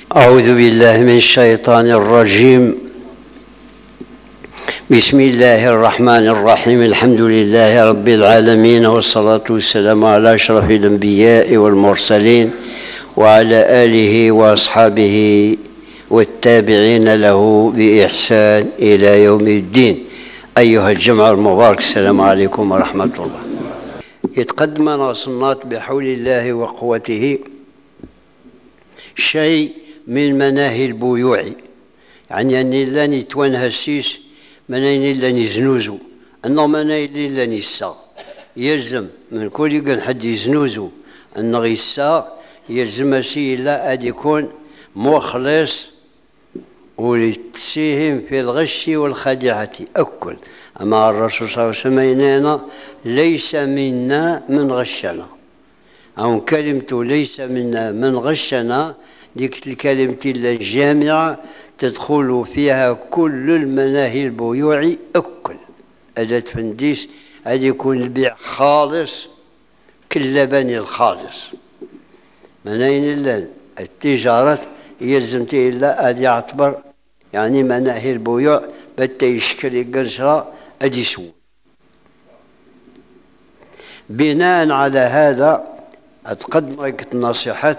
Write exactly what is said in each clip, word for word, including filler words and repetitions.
أعوذ بالله من الشيطان الرجيم. بسم الله الرحمن الرحيم. الحمد لله رب العالمين، والصلاة والسلام على أشرف الأنبياء والمرسلين وعلى آله وأصحابه والتابعين له بإحسان إلى يوم الدين. أيها الجمع المبارك، السلام عليكم ورحمة الله. يتقدمنا صنات بحول الله وقوته شيء من مناهي البيوع، يعني أني لاني توانها السيس مناهي لاني زنوزو أنه مناهي لاني السا يلزم من كل يقول حد يزنوزو أنه غيسا يلزم سي لا أد يكون مخلص ولتسيهم في الغش والخديعة أكل. أما الرسول صلى الله عليه وسلم ينانا ليس منا من غشنا، أو كلمة ليس منا من غشنا ديك الكلمة الجامعة تدخل فيها كل المناهي البيوع أكل. أداة فنديس أن يكون البيع خالص كاللبن الخالص. مناهي اللان التجارة يلزمتي إلا أن يعتبر يعني مناهي البيوع بتا يشكل قرشها أدي سوء. بناء على هذا أتقدم لك النصيحات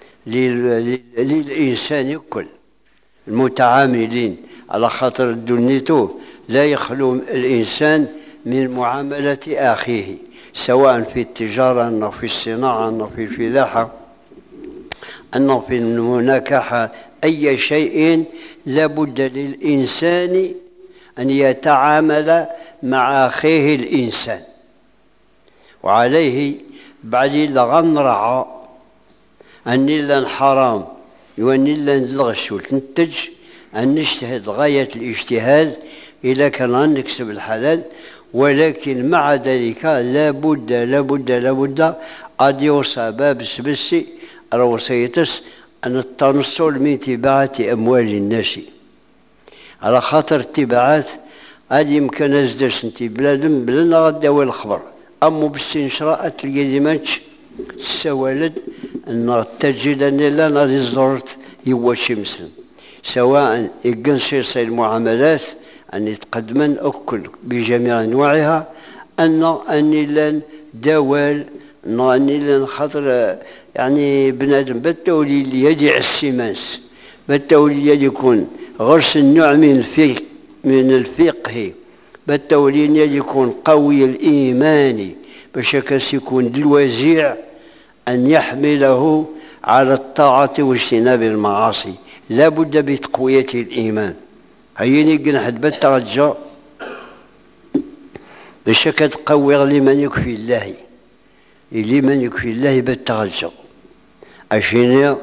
للإنسان الكل المتعاملين، على خاطر دنيته لا يخلو الإنسان من معاملة أخيه، سواء في التجارة أو في الصناعة أو في الفلاحة أنه في المناكحة، أي شيء لابد للإنسان أن يتعامل مع أخيه الإنسان. وعليه بعد لغنرعى أن لن حرام وأن لن الغش والتنتج أن نجتهد غاية الاجتهاد إذا كان نكسب الحلال، ولكن مع ذلك لابد لابد لابد أن يوصى باب سبسي روسيتس أن التنصل من تباعة أموال الناس، على خاطر التباعات هذه يمكن أزدرس انتي بلادم بلنا غدا والخبر أمو باستنشراء تلقى ديماتش السوالد أن تجد أن لا نادي الزرط يواشي مسلم، سواء يقنصيص المعاملات أن يتقدمن أكل بجميع أنواعها، أن أني لن دوال أني لن خاطر يعني بنادم بالتولي اللي يدي السماس بالتولي يدي يكون غرس النوع من الفقه من الفقه بالتولي يدي يكون قوي الإيمان باش كاس يكون الوزيع أن يحمله على الطاعة واجتناب المعاصي. لا بد بتقوية الإيمان. هيني قنحد بالترجى باش كتقوي لمن يكفي الله لمن يكفي الله بالترجى. عشان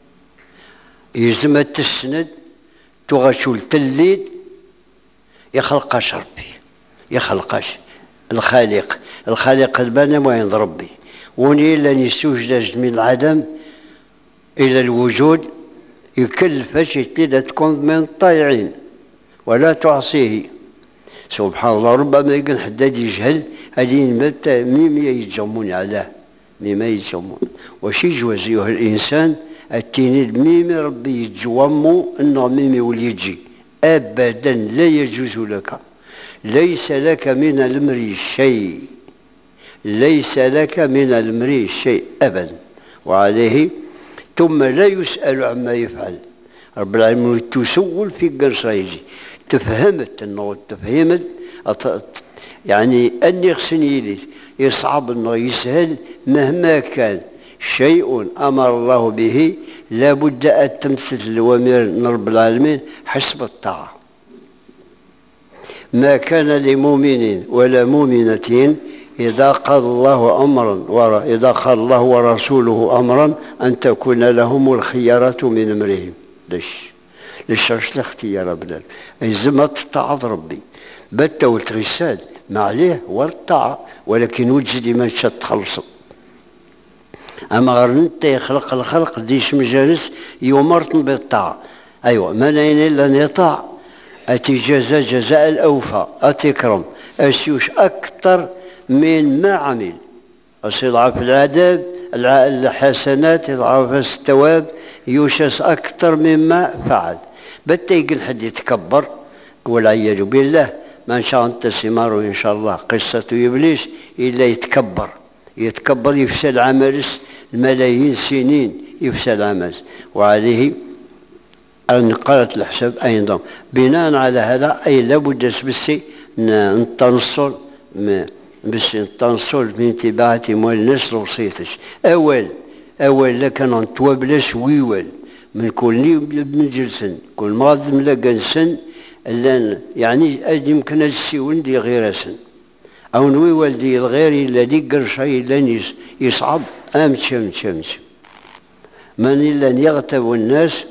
يلزم تسند تغشول تليد يخلقاش ربي يخلقاش الخالق الخالق البنا وين ربي وني لن يستوجد من العدم إلى الوجود يكلفش تليد تكون من الطائعين ولا تعصيه. سبحان الله، ربما يكون حداد يجهل هذه ميم يتجمون عليه مما يتجمون واش يجوز أيها الإنسان التيني ميم ربي يتجومو أنه ميم يولي يجي أبدا لا يجوز لك. ليس لك من الأمر شيء ليس لك من الأمر شيء أبدا. وعليه ثم لا يسأل عما يفعل رب العالمين تسول في قرصيجي تفهمت أنه تفهمت يعني أني خصني لي يصعب أنه يسهل مهما كان شيء أمر الله به لابد أن تمثل الأوامر رب العالمين حسب الطاعة. ما كان لمؤمن ولا مؤمنة إذا قضى الله أمرا إذا قضى الله ورسوله أمرا أن تكون لهم الخيارة من أمرهم. ليش؟ ليش الاختيار بلال الزمت الطاعة ربي بتا والتغسال ما عليه هو الطاعة، ولكن وجد من شد تخلصه. أما غير أنت يخلق الخلق ديش مجالس يمرتن بالطاعة. أيوة ما نين إلا أن يطاع أتي جزاء جزاء الأوفى أتكرم أسيوش أكثر من ما عمل أصيل في العذاب الحسنات يضاعف الثواب يوشس أكثر مما فعل. بتا يقول حد يتكبر والعياذ بالله، ما إن شاء الله تسمار إن شاء الله قصة إبليس إلا يتكبر يتكبر يفسد عملس الملايين سنين يفسد عملس. وعليه أن قالت الحساب أيضا بناء على هذا أي لابد بس نتنصل بس نتنصل من تبعة مال الناس وصيتش. أول أول لكن نتوابلش ويول من كل من جلسن كل مرض ملقى سن لان يعني يمكن السيون دي غير سن او نوي والدي الغير الا دي قرشي لن يصعب امشي امشي امشي من الا يغتب الناس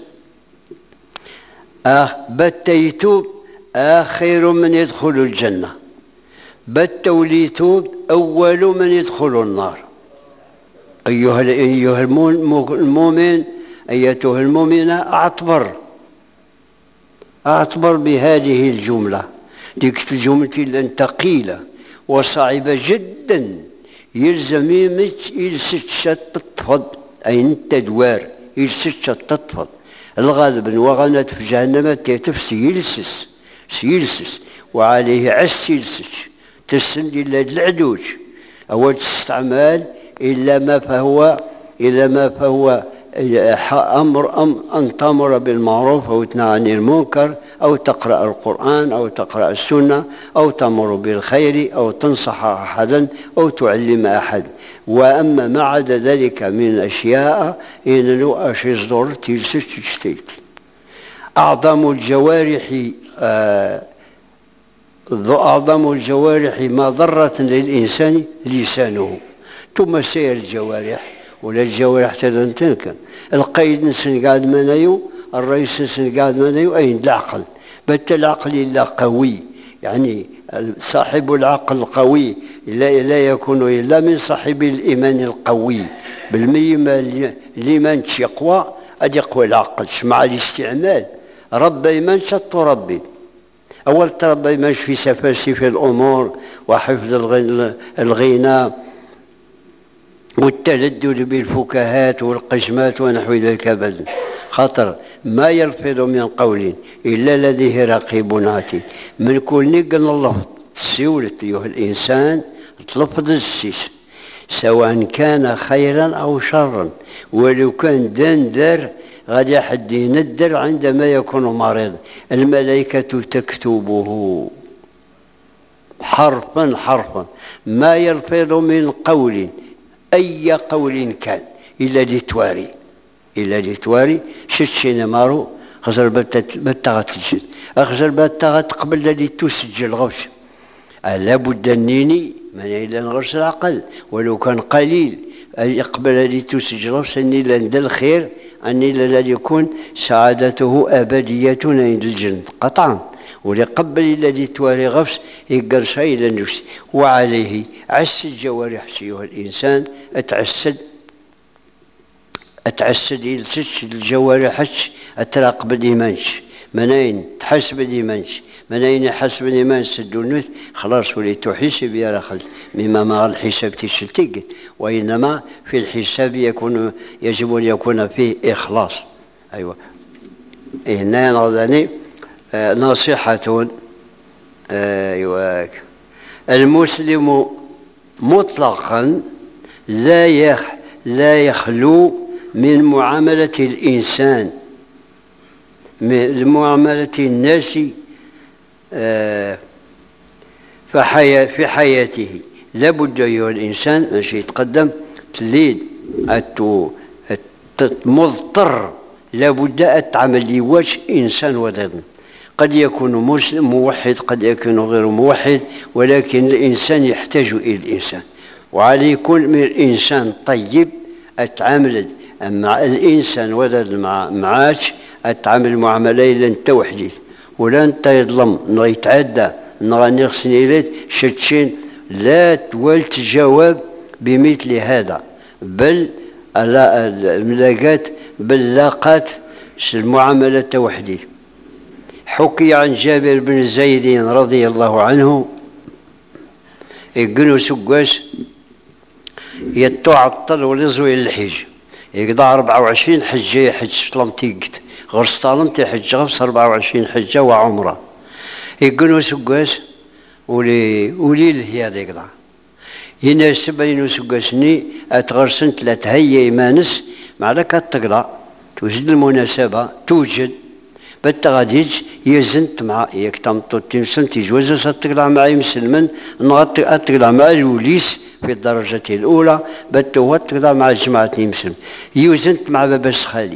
آه بتيتوب آخر من يدخل الجنة، بتوليتوب أول من يدخل النار. أيها أيها المؤمن أيتها المؤمنة أعتبر أعتبر بهذه الجملة. ديك الجملة ثقيلة وصعبة جدا، يلزم يلسش تطفض أي أنت دوار يلسش تطفض. الغالب وغنت في جهنم تيتف سيلسس سيلسس وعليه عس يلسس تسند إلا العدوج أو تستعمال إلا ما فهو إلا ما فهو أمر أم أن تأمر بالمعروف أو تنهى عن المنكر أو تقرأ القرآن أو تقرأ السنة أو تأمر بالخير أو تنصح أحدا أو تعلم أحد. وأما ما عدا ذلك من أشياء إن أشي صدور تلسس تشتيت. أعظم الجوارح آه أعظم الجوارح ما ضرة للإنسان لسانه، ثم سير الجوارح ولا الجوارح تنكن القيد نسن قاعد منايو الرئيس نسن قاعد منايو أين العقل بت العقل إلا قوي، يعني صاحب العقل القوي لا, لا يكون إلا من صاحب الإيمان القوي. بالمية الإيمان يقوى أد يقوى العقل مع الاستعمال. رب إيمان شط ربي أول تربى إيمان في سفاسف الأمور وحفظ الغنى والتلذذ بالفكاهات والقجمات ونحو ذلك أبدا. خاطر ما يلفظ من قول إلا لديه رقيب عتيد. من كل نقل الله سيولة أيها الإنسان تلفظ السيس سواء كان خيرا أو شرا، ولو كان دان دار غادي حد يندر عندما يكون مريض الملائكة تكتبه حرفا حرفا ما يلفظ من قول أي قول كان إلا لتواري إلا لتواري شتشي نمارو خسر بتغت الجد أخسر بتغت قبل الذي تسجل غوش. لابد النيني من إلا نغرس العقل ولو كان قليل يقبل الذي تسجل غوش أني لند الخير أني لن يكون سعادته أبدية عند الجنة قطعا. ولقبل الذي تواري غفص يقر شيء لنفسه. وعليه عس الجوارح أيها الإنسان أتعسد أتعسد يلسش الجوارح أتراقب الإيمانش منين تحسب الإيمانش منين يحسب الإيمان سدو النث خلاص وليت تحسب يا رخل مما ما الحساب تشتقت، وإنما في الحساب يكون يجب أن يكون فيه إخلاص. أيوة هنا نظني آه نصيحة آه أيوة المسلم مطلقا لا يخ لا يخلو من معاملة الإنسان من معاملة الناس آه فحياة في حياته. لابد أيها الإنسان ماشي يتقدم تليد مضطر لابد أتعمل لواش إنسان ودد. قد يكون مسلم موحد قد يكون غير موحد، ولكن الإنسان يحتاج إلى الإنسان، وعليه كل من الإنسان طيب أتعامل مع الإنسان ودد مع معاش أتعامل معاملة إلا أنت وحديث ولا أنت يظلم نغ يتعدى نغ نغسني إليت شتشين لا تولي تجاوب بمثل هذا، بل الملاقات بل لاقات المعاملة وحديث. حكي عن جابر بن زيد رضي الله عنه يقولوا سقاس يتعطل ولا زوين الحج يقضى أربعة وعشرين حجة يحج طلمتيقت غير سطالمت يحج غفص أربعة وعشرين حجة وعمرة يقولوا سقاس ولي ولي لهي هذا يقضى يناسب أنه سقاسني أتغرسن ثلاثة هي إيمانس مع لك التقضى توجد المناسبة توجد بالتغاديج يزنت مع ياك تمطو تمسن تيجوز ستقلع مع مسلمن نغط تقلع مع الوليس في الدرجة الأولى بتو تقلع مع جماعة مسلم يوزنت مع بابا خالي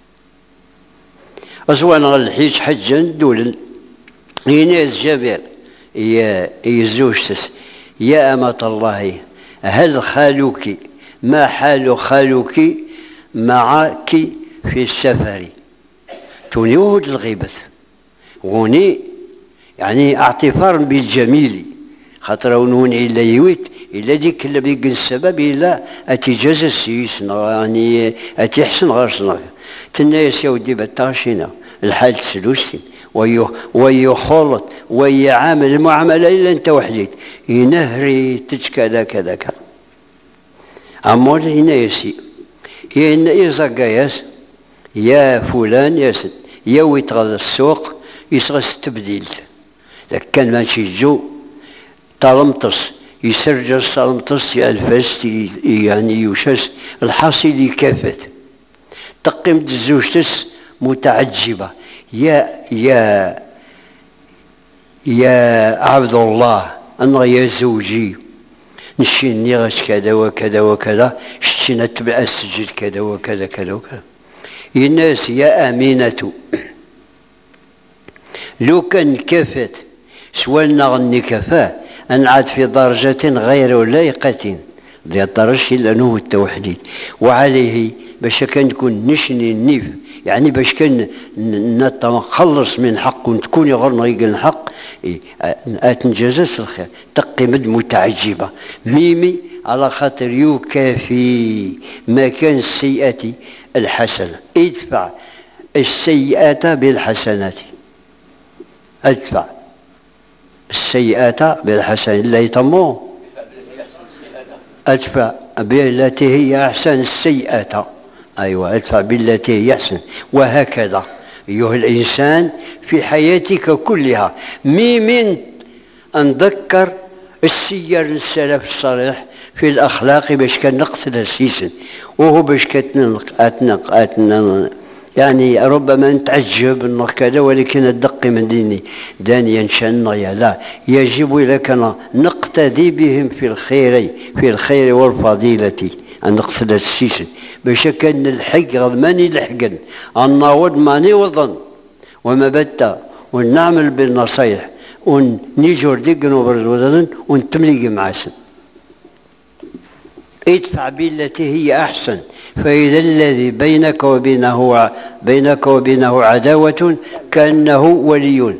أصوان الحيج حجا دولا يناس جابر يا يزوجتس يا أمة الله هل خالك ما حال خالك معك في السفر توني وهد الغيبة غوني يعني اعتفار بالجميل خاطر ونون إلا يويت إلا ديك اللي بيقن السبب إلا أتجاز السيس يعني أتحسن غرسنا تنايس يا ودي بتاشينا الحال تسلوسين ويو ويو خلط ويا عامل المعاملة إلا أنت وحديت ينهري تجكذا كذا كذا أمور ينايسي ينايس قياس يا فلان ياسد يا ويتغلى السوق يسغس التبديلت لك كان ماشي جو طالمطس يسرجل طالمطس الفاس يعني يوشاس الحاصل يكافت تقيمت زوجتس متعجبة يا يا يا عبد الله أنا يا زوجي نشيني غاش كذا وكذا وكذا شتينا تبع السجل كذا وكذا كذا وكذا الناس يا أمينة لو كان كفت سوى نغني كفاه أنعاد في درجة غير لائقة ذي الدرجة لأنه التوحيد وعليه باش كان نكون نشني النيف يعني باش كان نتخلص من حق ونتكون غير نغيق الحق أتنجازت الخير تقي مد متعجبة ميمي على خاطر يكافي ما كان السيئة الحسنة ادفع السيئة بالحسنات ادفع السيئة بالحسنات لا يتمو ادفع بالتي هي أحسن السيئة أيوة ادفع بالتي هي أحسن وهكذا أيها الإنسان في حياتك كلها ميمن نذكر السير السلف الصالح في الأخلاق باش كان نقتل السيسن وهو باش كتنق أتنق أتنق يعني ربما نتعجب انه كذا ولكن الدق من ديني دانيا شنيا لا يجب لكنا نقتدي بهم في الخير في الخير والفضيلة أن نقتل السيسن باش كان الحق ماني لحقن الناود ماني وظن وما بتا ونعمل بالنصايح ونيجور ديقنو بالوزن ونتملي معسن ادفع بالتي هي أحسن فإذا الذي بينك وبينه بينك وبينه عداوة كأنه ولي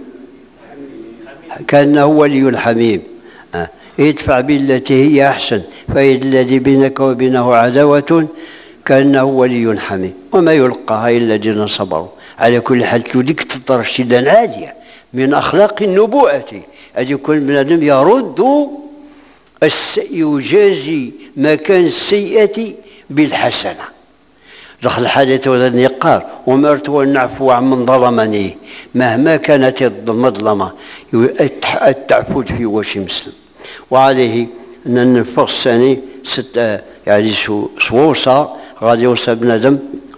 كأنه ولي حميم اه. ادفع بالتي هي أحسن فإذا الذي بينك وبينه عداوة كأنه ولي حميم وما يلقاها إلا الذين صبروا على كل حال توديك تطرش إلا عالية من أخلاق النبوءة أن يكون بنادم يرد يجازي مكان السيئة بالحسنة دخل الحديث ولا النقار ومرت والنعفو عمن ظلمني مهما كانت المظلمة التعفو في وجه مسلم وعليه أن النفق الثاني ست يعني صوصة غادي يوصل بنادم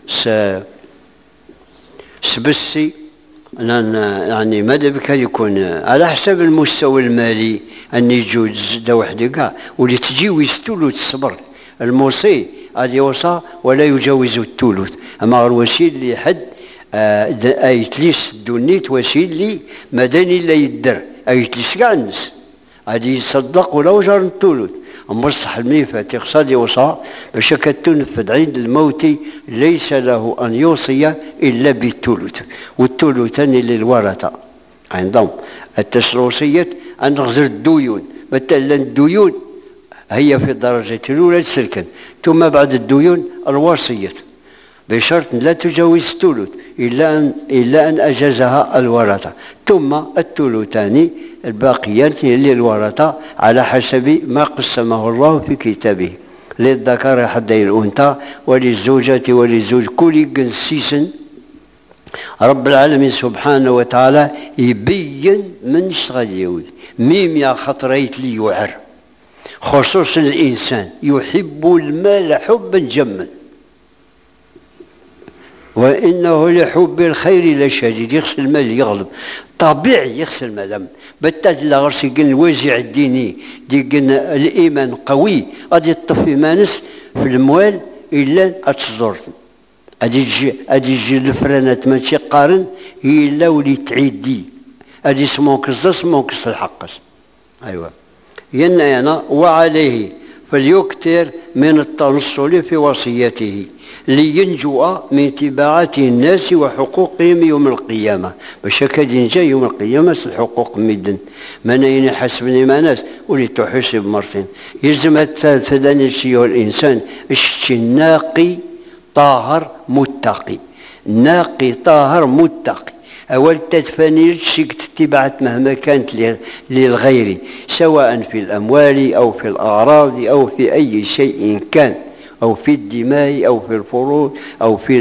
سبسي يعني ماذا بك يكون على حسب المستوى المالي أن يجوز زده وحده كاع واللي تجي ويستولو تصبر الموصي غادي يوصى ولا يجاوز الثلث أما الوسيل اللي حد أيتليس دونيت وسيل اللي مدني لا يدر أيتليس كاع الناس غادي يصدق ولا وجر الثلث أما الصح الميفات يقصد يوصى باش كتنفذ عند الموت ليس له أن يوصي إلا بالثلث والثلث ثاني للورثة عندهم التسلوسية أن نغزر الديون مثلا الديون هي في الدرجة الأولى تسلكن ثم بعد الديون الوصية بشرط لا تجاوز الثلث إلا أن إلا أن أجازها الورثة ثم الثلثان الباقيات للورثة على حسب ما قسمه الله في كتابه للذكر حتى الأنثى وللزوجة وللزوج كل جنسيس. رب العالمين سبحانه وتعالى يبين من غادي يولي ميم يا خطريت لي يعر، خصوصا الإنسان يحب المال حبا جما وإنه لحب الخير لشديد. يغسل المال يغلب طبيعي، يغسل المال بالتالي لا غرسي قلنا الوازع الديني دي قلنا الإيمان قوي غادي تطفي مانس في الموال إلا أتصدر أدي تجي أدي تجي الفرانات ماشي قارن إلا ولي تعيدي أدي سموكس سموكس الحقس. أيوا ينا أنا وعليه فليكثر من التنصل في وصيته لينجو من تبعات الناس وحقوقهم يوم القيامة. باش هكا ينجا يوم القيامة الحقوق مدن من أين حسبني ما ناس ولي تحسب مرتين. يلزم الثالث أيها الإنسان الشي ناقي طاهر متقي، ناقي طاهر متقي. أول تدفني شيك تتبعت مهما كانت للغير سواء في الأموال أو في الأعراض أو في أي شيء كان، أو في الدماء أو في الفروج أو في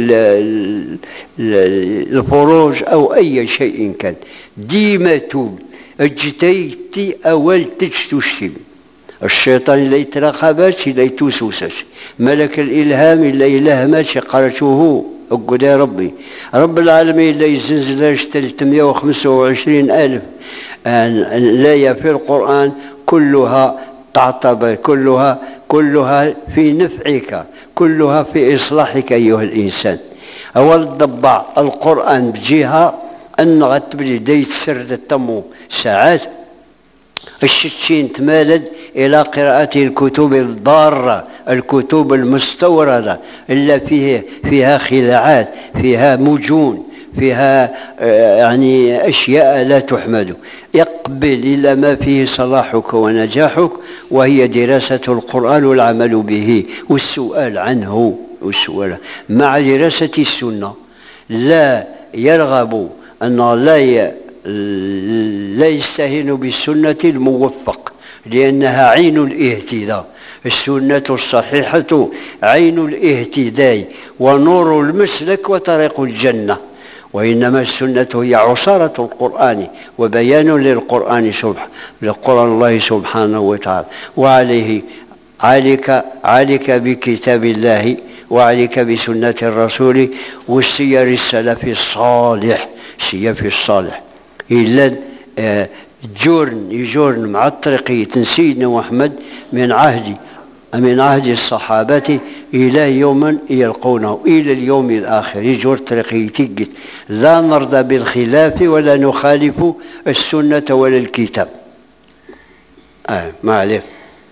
الفروج أو أي شيء كان. ديما توب اجتيتي أول تجتشتم الشيطان لا يتراقبش لا يتوسوسش، ملك الإلهام لا يلهمش قرأته أقول يا ربي رب العالمين لا يزلزلش ثلاثمائة وخمسة وعشرين ألف لا في القرآن كلها تعتبر، كلها كلها في نفعك، كلها في إصلاحك أيها الإنسان. أول ضبع القرآن بجهة أن غتبلي دايت سرد التمو ساعات الشتشين تمالد إلى قراءة الكتب الضارة، الكتب المستوردة اللي فيه فيها خلاعات، فيها مجون، فيها يعني أشياء لا تحمد. يقبل إلى ما فيه صلاحك ونجاحك وهي دراسة القرآن والعمل به والسؤال عنه، والسؤال مع دراسة السنة. لا يرغب أن لا لا يستهين بالسنة الموفق لأنها عين الاهتداء. السنة الصحيحة عين الاهتداء ونور المسلك وطريق الجنة، وإنما السنة هي عصارة القرآن وبيان للقرآن سبحانه لقرآن الله سبحانه وتعالى. وعليه عليك عليك بكتاب الله وعليك بسنة الرسول والسير السلف الصالح، سير الصالح إلا جورن يجورن مع الطريقية سيدنا محمد من عهد من عهد الصحابة إلى يوم يلقونه إلى اليوم الآخر. يجور طريقية لا نرضى بالخلاف ولا نخالف السنة ولا الكتاب. آه ما عليه.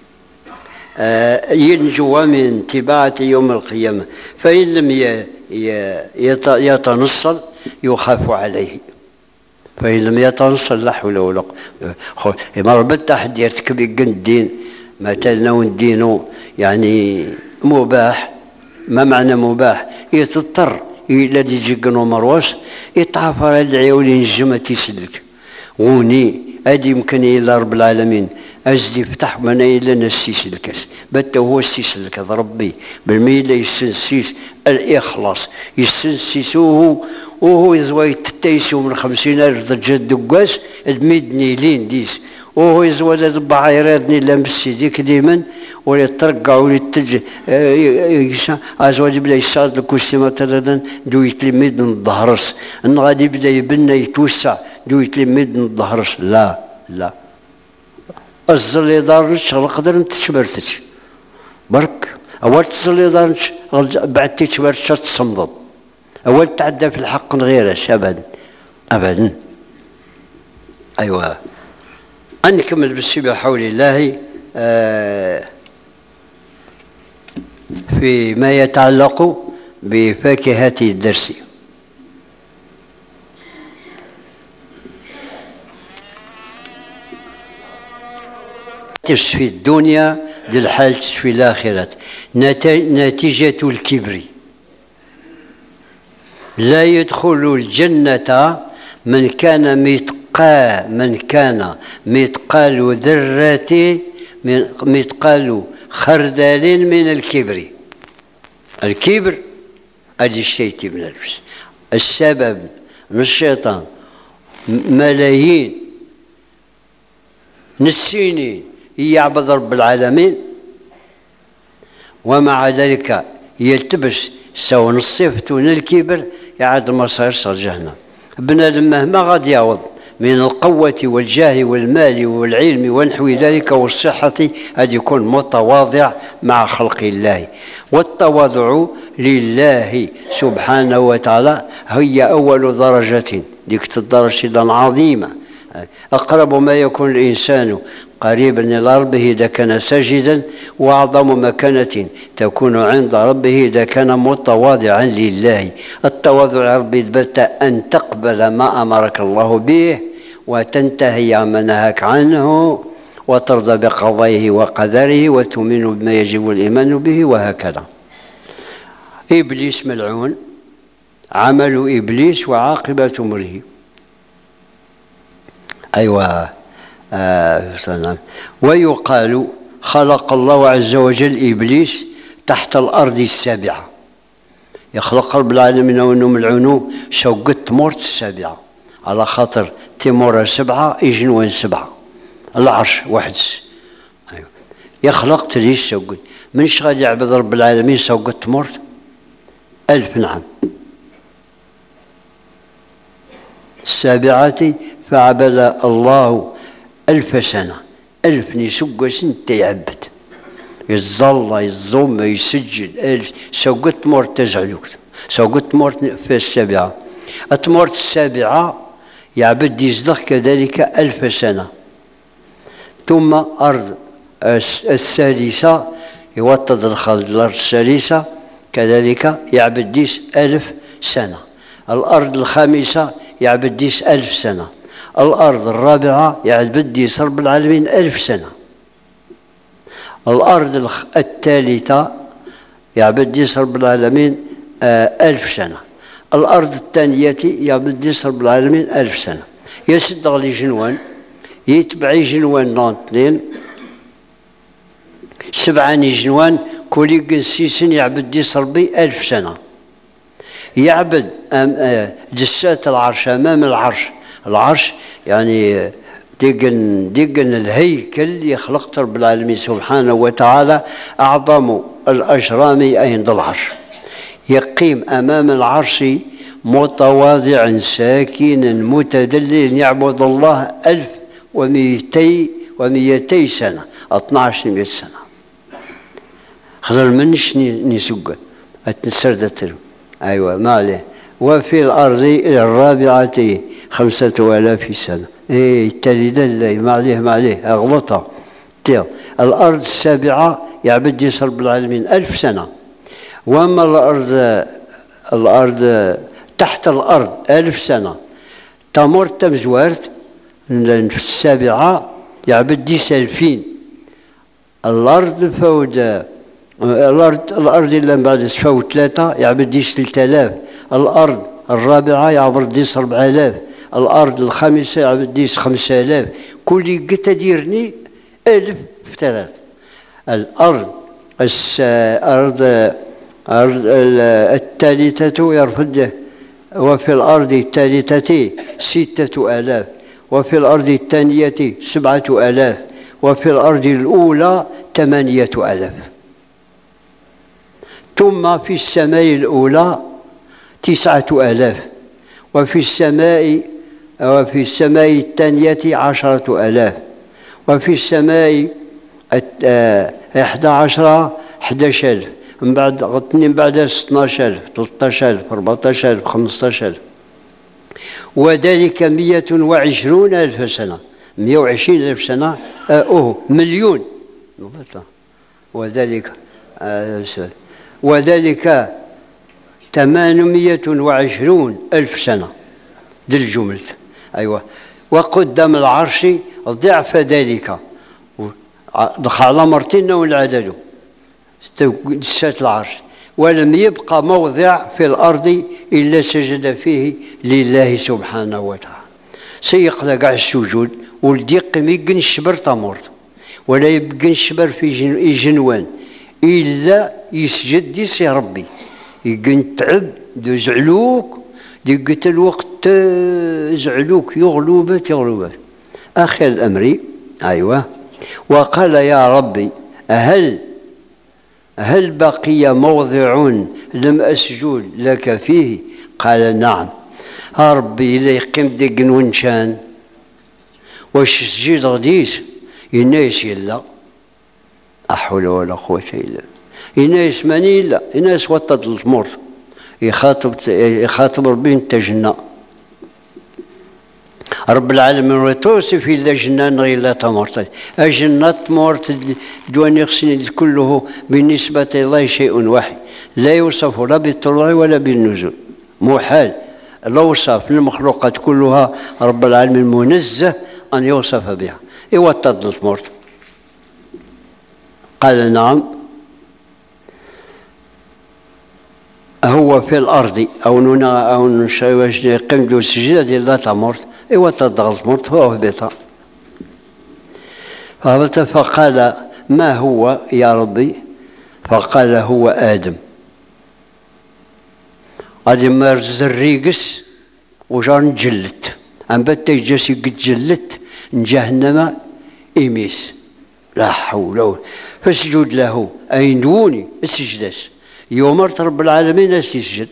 آه ينجو من تبعة يوم القيامة، فإن لم يتنصل يخاف عليه، فإن لم يتنصل لا حول ولا قوة. ما ربط أحد يرتكب الدين مثلا والدين يعني مباح. ما معنى مباح؟ يتضطر إلى دي جيكنو مرواس يتعافر العيول ينجم تيسلك وني أدي يمكن إلى رب العالمين أزدي فتح من إلى نسيس الكاس بات هو السيس الكاس ربي بالميلة يستنسيس الإخلاص يستنسيسوه وهو يزوي تتيسو من خمسين ألف درجة دقاس الميدني لين ديس وهو يزوي دبع يرادني لمسي ديك ديما ويترقع ويتج أزواج بلا يصاد الكوستي مثلا دو يتلميد من الظهرس أن غادي يبدا يبنى يتوسع دو يتلميد من الظهرس. لا لا الظل دارنش القدر نتشبرتش برك أول تصلي دارنش بعد تشبرتش تصمض أول تعدى في الحق غيرش أبدا أبدا. أيوة أنكمل بالسبع حول الله. آه فيما يتعلق بفاكهة الدرس. في الدنيا ذي الحال في الآخرة نتيجة الكبر. لا يدخل الجنة من كان متقى من كان مثقال ذرة مثقال خردال من الكبر. الكبر أدي الشيء من النفس. السبب من الشيطان ملايين من السنين يعبد رب العالمين، ومع ذلك يلتبس سواء الصفة من الكبر يعاد المصير صار جهنم. بنادم مهما غادي يعوض من القوة والجاه والمال والعلم ونحو ذلك والصحة أن يكون متواضع مع خلق الله. والتواضع لله سبحانه وتعالى هي أول درجة، ديك الدرجة عظيمة. أقرب ما يكون الإنسان قريبا إلى ربه إذا كان ساجدا، وأعظم مكانة تكون عند ربه إذا كان متواضعا لله. التواضع ربي بت أن تقبل ما أمرك الله به وتنتهي عما نهاك عنه وترضى بقضائه وقدره وتؤمن بما يجب الإيمان به، وهكذا. إبليس ملعون، عمل إبليس وعاقبة أمره. أيوة. آه ويقال خلق الله عز وجل إبليس تحت الأرض السابعة. يخلق رب العالمين وأنه ملعون شوقت تمورت السابعة، على خاطر تيمور سبعة يجنوان سبعة، العرش واحد. أيوة. يخلق تليس شوقت منش غادي يعبد رب العالمين شوقت تمورت ألف نعم. السابعة فعبد الله ألف سنة، ألف نسوق سنة يعبد يظل يظم يسجد ألف. سوقت مورت تزعلوك سوقت مورت في السابعة. أتمورت السابعة يعبد يزدخ كذلك ألف سنة. ثم أرض السادسة يوطد الخلد الأرض السادسة كذلك يعبد ديس ألف سنة. الأرض الخامسة يعبد ديس ألف سنة. الأرض الرابعة يعبد ديس رب العالمين ألف سنة. الأرض الثالثة يعبد ديس رب العالمين ألف سنة. الأرض الثانية يعبد ديس رب العالمين ألف سنة. يسد غلي جنوان يتبعي جنوان نون اثنين سبعان جنوان كل قنسيسن يعبد ديس ربي ألف سنة. يعبد جسات العرش أمام العرش. العرش يعني ديقن ديقن الهيكل اللي خلقت رب العالمين سبحانه وتعالى أعظم الأجرام عند العرش. يقيم أمام العرش متواضعا ساكنا متدللا يعبد الله ألف ومئتي ومئتي سنة، اثناش مئة سنة. خزر منش نسوق التسردة. أيوة ما عليه. وفي الأرض الرابعة خمسة آلاف سنة. إيه التالي دلي ما عليه ما عليه أغلطها. الأرض السابعة يعبد يس رب العالمين ألف سنة. وأما الأرض الأرض تحت الأرض ألف سنة. تمر تمزوارت في السابعة يعبد ديس ألفين. الأرض فوق الأرض الأرض اللي بعد فوق ثلاثة يعبد ديس ثلاثة آلاف. الأرض الرابعة يعبد ديس أربعة آلاف. الأرض الخامسة يعبد ديس خمسة آلاف. كل قتا ديرني ألف في ثلاثة. الأرض الأرض الثالثة يرفد. وفي الأرض الثالثة ستة آلاف. وفي الأرض الثانية سبعة آلاف. وفي الأرض الأولى ثمانية آلاف. ثم في السماء الأولى تسعة آلاف. وفي السماء وفي السماء الثانية عشرة آلاف. وفي السماء إحدى عشر إحداش ألف. من بعد اثنين بعد اثناش ألف ثلاثطاش ألف أربعطاش ألف خمسطاش ألف. وذلك مئة وعشرون ألف سنة. مئة وعشرين ألف سنة. أوه مليون. وذلك وذلك ثمانمئة وعشرون ألف سنة. دي الجملة. أيوة. وقدام العرش ضعف ذلك. على مرتين والعدد دسات العرش. ولم يبقى موضع في الأرض إلا سجد فيه لله سبحانه وتعالى. سيقلق على السجود والديق ميقن الشبر تمرض. ولا يبقى نشبر في جن... جنوان إلا يسجد ديس يا ربي يقن تعب دو زعلوك دقت الوقت زعلوك يغلوبات يغلوبات آخر الأمر أيوة وقال يا ربي هل هل بقي موضع لم أسجد لك فيه؟ قال نعم. ها ربي إلا يقيم دقن ونشان واش سجد غديس ينايس يلا لا حول ولا قوة إلا بالله ينايس ماني إلا ينايس وطد التمر يخاطب يخاطب ربي انت جنة رب العالمين توصف إلا جنان غير لا تمرت الجنة تمرت دواني خصني كله بالنسبة لله شيء واحد لا يوصف لا بالطلوع ولا بالنزول محال لا يوصف للمخلوقات كلها رب العالمين منزه أن يوصف بها يوطد التمرت قال نعم هو في الأرض أو نونا أو نشاوش يقيم دو السجدة ديال لا تمرت إيوا تضغط مرت هو هبط فهبط فقال ما هو يا ربي؟ فقال هو آدم غادي ما الريقس وجا نجلت عم بتا يجاسي قد جلت جهنم إميس لا حول ولا فاسجد له أي دوني السجداس يومرت رب العالمين استسجد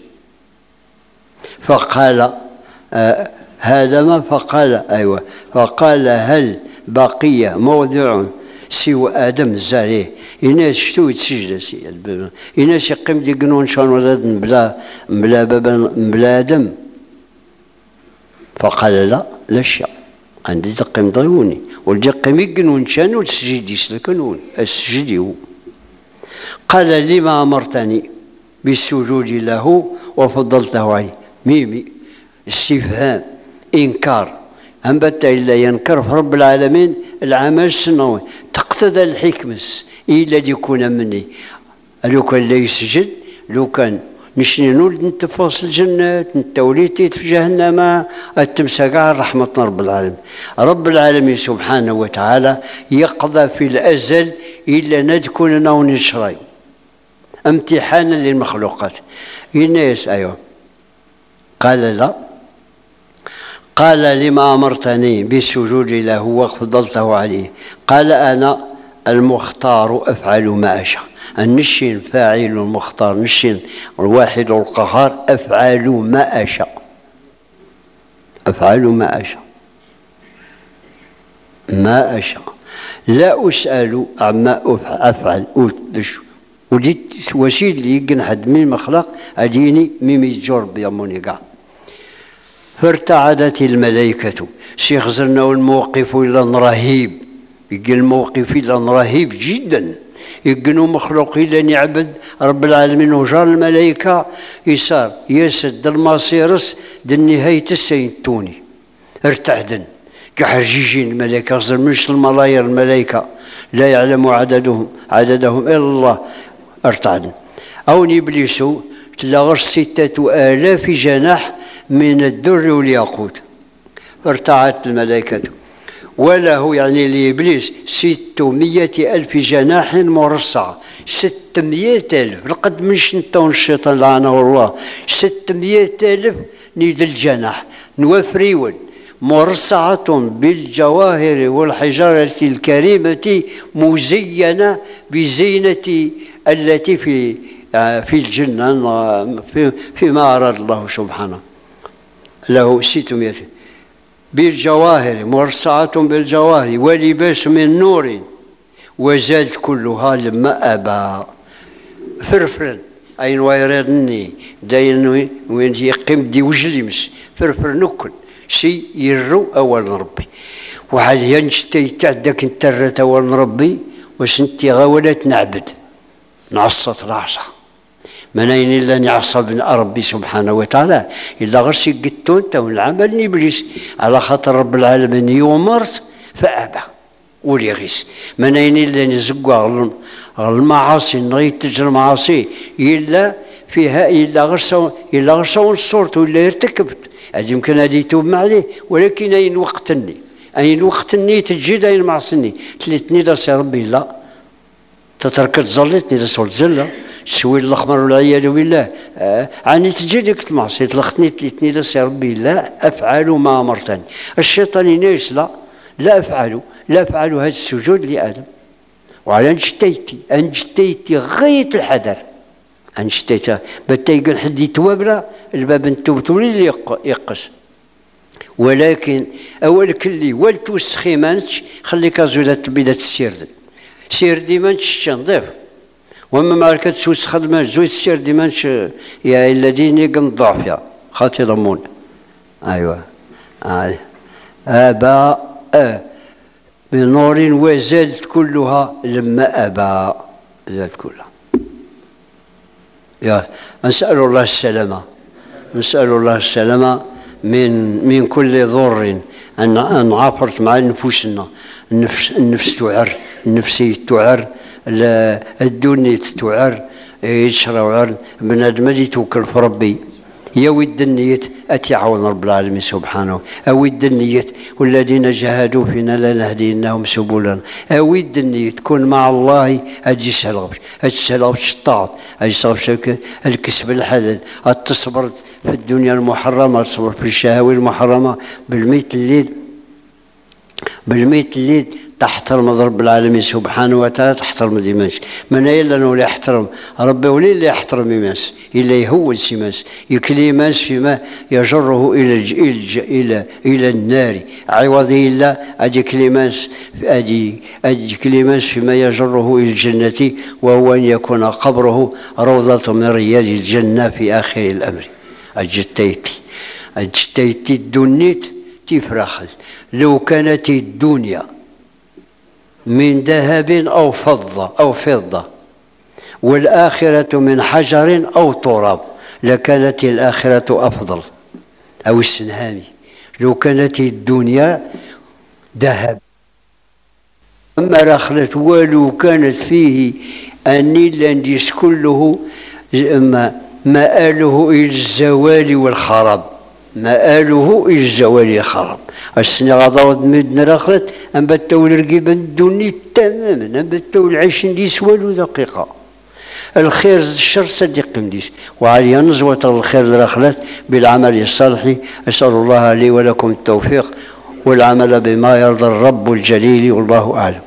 فقال آه هذا ما فقال أيوة فقال هل بقي موضع سوى آدم الزاريه الناس شتو يتسجد سي الناس يقيم دي قنون شان ولاد بلا بلا بابا بلا آدم فقال لا لا شيء عندي تقيم ضيوني ولدي قيم يقنون شان وتسجد يسلكنون السجدي قال لما أمرتني بالسجود له وفضلته عليه ميمي استفهام إنكار هم بتا إلا ينكر في رب العالمين العمل السنوي تقتضى الحكمس إلا يكون مني لو كان لا يسجد لو كان نشني نولد نتفاص الجنات نتوليتيت في جهنم التمسى كاع رحمة رب العالمين رب العالمين سبحانه وتعالى يقضى في الأزل إلا ندكوننا ونشري امتحانا للمخلوقات الناس أيوة قال لا قال لما أمرتني بالسجود له وفضلته عليه قال أنا المختار أفعل ما أشاء النشين فاعل المختار نشين الواحد القهار أفعل ما أشاء أفعل ما أشاء ما أشاء لا أسأل عما أفعل وديت وسيل اللي يقن حد من المخلوق أديني ميمي جرب يموني قاع فارتعدت الملائكة شيخ زرنا الموقف إلى رهيب يقول الموقف إلى رهيب جدا يقنوا مخلوقين لن يعبد رب العالمين وجار الملائكة يسار يسد المصيرس دن نهاية السينتوني ارتعدن كحرجيجين الملائكة أصدر منش الملايير الملائكة لا يعلم عددهم عددهم إلا الله ارتعدن أو إبليس تلاغش ستة آلاف جناح من الدر والياقوت ارتعدت الملائكة وله يعني لإبليس ستمائة ألف جناح مرصعة ستمائة ألف لقد من شنطون الشيطان لعنه الله ستمائة ألف نيد الجناح نوفريون مرصعة بالجواهر والحجارة الكريمة مزينة بزينة التي في في الجنة في فيما أراد الله سبحانه له ستمائة بالجواهر مرصعة بالجواهر ولباس من نور وزادت كلها لما أبى فرفرن أين ويرني داين وين يقيم دي وجلمس فرفر نكل شي يرو أول ربي وحال ينشتي تعدك انترت أول ربي وسنتي غولت نعبد نعصت العصا منين إلا نعصى بن ربي سبحانه وتعالى إلا غير سقطون تو العمل إبليس على خاطر رب العالمين يومرت فأبى وليغيس منين إلا نزقوا المعاصي نغيت تجري المعاصي إلا فيها إلا غير سو إلا غير سو الصورت ولا ارتكبت هذه يمكن هذه يتوب عليه ولكن أين وقتني أي الوقت النية تجي داين مع سني تلتني دا سي ربي لا تترك تزلتني دا سول تزلة تسوي الأخمر والعياذ بالله آه. عني تجي ديك المعصية تلختني تلتني دا سي ربي لا أفعل ما أمرتني الشيطان ينيس لا لا أفعل لا أفعل هذا السجود لآدم وعلى انجتيتي انجتيتي غاية الحذر انجتيتها بتيقن حد يتوابلا الباب نتوبتولي اللي يقص ولكن اول كلي والتوسخي مانتش خليك زولات بدات السيردن سير ديمانش تنظيف وما ما كتسوس خدمه زوج السير ديمانش يا الذين يقم ضعفيا خاطي ضمون ايوه آه. ابا آه. بنور وزادت كلها لما أبى زادت كلها يا نسأل الله السلامة نسأل الله السلامة من من كل ضر أن أن عافرت مع نفوسنا النفس النفس تعر النفسية تعر الدنيا تعر يشرع بنادم اللي توكل في ربي يا ود النية أتي عون رب العالمين سبحانه أود النية والذين جاهدوا فينا لنهدينهم سبلنا أود النية تكون مع الله أجي سلغبش أجي سلغبش الطاعة أجي سلغبش الكسب الحلال التصبر في الدنيا المحرمة تصبر في الشهوة المحرمة بالميت الليل بالميت الليل تحترم رب العالمين سبحانه وتعالى تحترم ديماش من إلا نولي يحترم ربي ولي اللي يحترم يماس إلا يهول سيماس يكلي ماس فيما يجره إلى الج... إلى إلى إلى النار عوضي إلا أدي كلماس أدي أدي كلماس فيما يجره إلى الجنة وهو أن يكون قبره روضة من رياض الجنة في آخر الأمر أجتيتي أجتيتي الدنيت تفرخل لو كانت الدنيا من ذهب أو فضة أو فضة والآخرة من حجر أو تراب لكانت الآخرة أفضل أو السنهامي لو كانت الدنيا ذهب أما رخلت ولو كانت فيه النيل أنديس كله مآله إلى الزوال والخراب مآله إلى الزوال والخراب السنة غضاوض مدن رخلت أن بتو الرقيبة الدنيا تماما أن بتو العيش ديس والو دقيقة الخير الشر صديق مديس وعلي نزوة الخير رخلت بالعمل الصالح أسأل الله لي ولكم التوفيق والعمل بما يرضى الرب الجليل والله أعلم.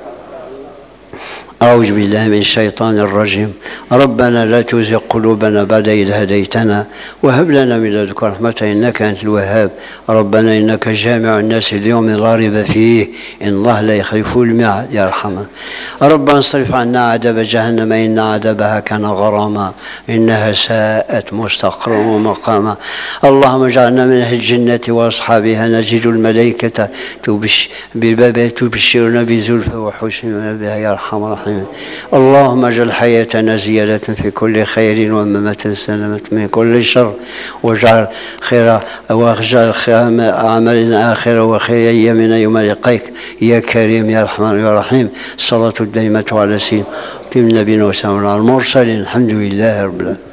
أعوذ بالله من الشيطان الرجيم. ربنا لا تزغ قلوبنا بعد إذ هديتنا وهب لنا من لدنك رحمة إنك أنت الوهاب. ربنا إنك جامع الناس اليوم لا ريب فيه إن الله لا يخلف الميعاد يا أرحم. ربنا اصرف عنا عذاب جهنم إن عذابها كان غراما إنها ساءت مستقرا ومقاما. اللهم اجعلنا من أهل الجنة وأصحابها نجد الملائكة تبش بالباب تبشرنا بزلفى وحسن بها يا أرحم الراحمين. اللهم اجعل حياتنا زيادة في كل خير ومماتنا سلامة من كل شر واجعل خير واجعل خير أعمالنا آخرة وخير أيامنا يوم لقائك يا كريم يا رحمن يا رحيم. الصلاة الدائمة على سيدنا نبينا وسلام على المرسلين الحمد لله رب العالمين.